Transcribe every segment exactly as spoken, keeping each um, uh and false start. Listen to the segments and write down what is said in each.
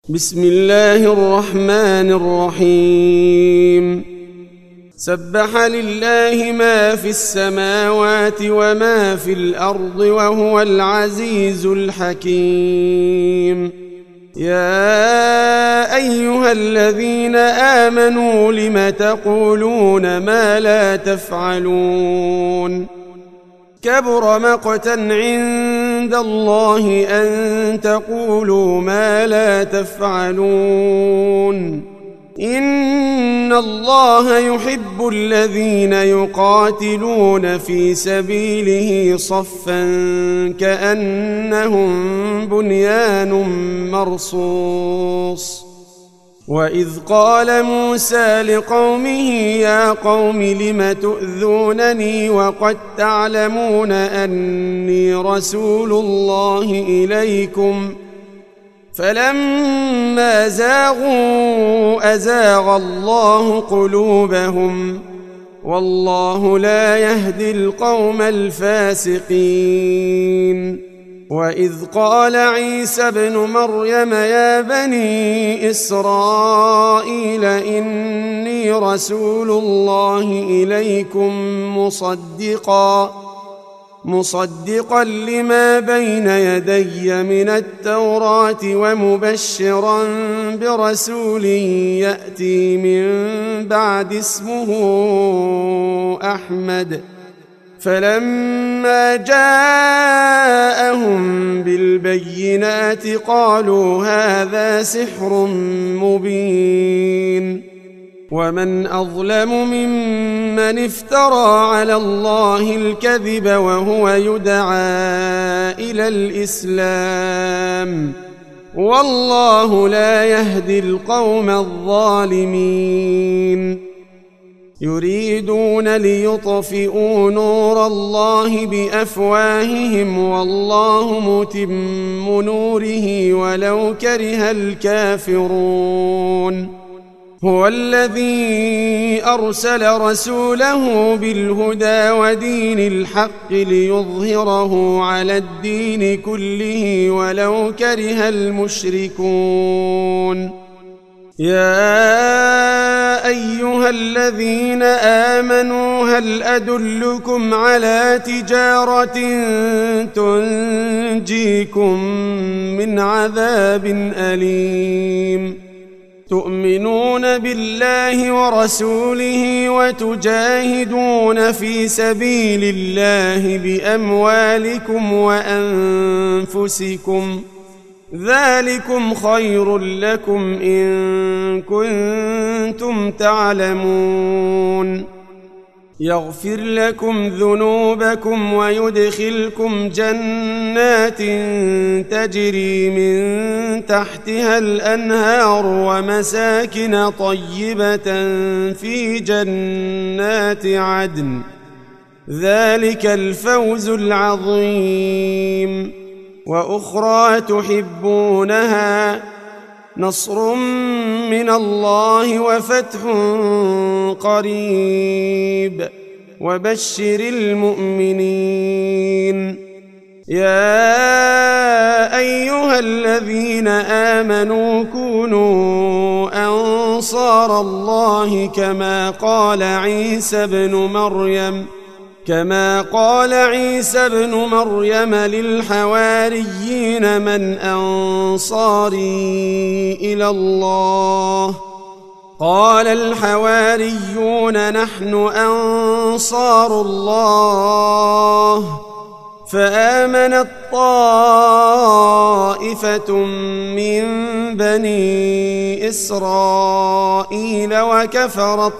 بسم الله الرحمن الرحيم سبح لله ما في السماوات وما في الأرض وهو العزيز الحكيم. يا أيها الذين آمنوا لم تقولون ما لا تفعلون كبر مقتا عند الله أن تقولوا ما لا تفعلون إن الله يحب الذين يقاتلون في سبيله صفا كأنهم بنيان مرصوص. وإذ قال موسى لقومه يا قوم لم تؤذونني وقد تعلمون أني رسول الله إليكم فلما زاغوا أزاغ الله قلوبهم والله لا يهدي القوم الفاسقين. وإذ قال عيسى ابن مريم يا بني إسرائيل إني رسول الله إليكم مصدقا مصدقا لما بين يدي من التوراة ومبشرا برسول يأتي من بعد اسمه أحمد. فلما جاءهم بالبينات قالوا هذا سحر مبين. ومن أظلم ممن افترى على الله الكذب وهو يدعى إلى الإسلام والله لا يهدي القوم الظالمين. يريدون ليطفئوا نور الله بأفواههم والله متم نوره ولو كره الكافرون. هو الذي أرسل رسوله بالهدى ودين الحق ليظهره على الدين كله ولو كره المشركون. يا أيها الذين آمنوا هل أدلكم على تجارة تنجيكم من عذاب أليم تؤمنون بالله ورسوله وتجاهدون في سبيل الله بأموالكم وأنفسكم ذلكم خير لكم إن كنتم تعلمون. يغفر لكم ذنوبكم ويدخلكم جنات تجري من تحتها الأنهار ومساكن طيبة في جنات عدن ذلك الفوز العظيم. وأخرى تحبونها نصر من الله وفتح قريب وبشر المؤمنين. يا أيها الذين آمنوا كونوا أنصار الله كما قال عيسى ابن مريم كما قال عيسى ابن مريم للحواريين من أنصاري إلى الله قال الحواريون نحن أنصار الله. فآمنت طائفة من بني إسرائيل وكفرت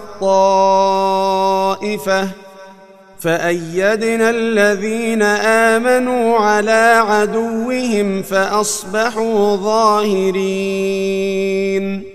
طائفة فأيدنا الذين آمنوا على عدوهم فأصبحوا ظاهرين.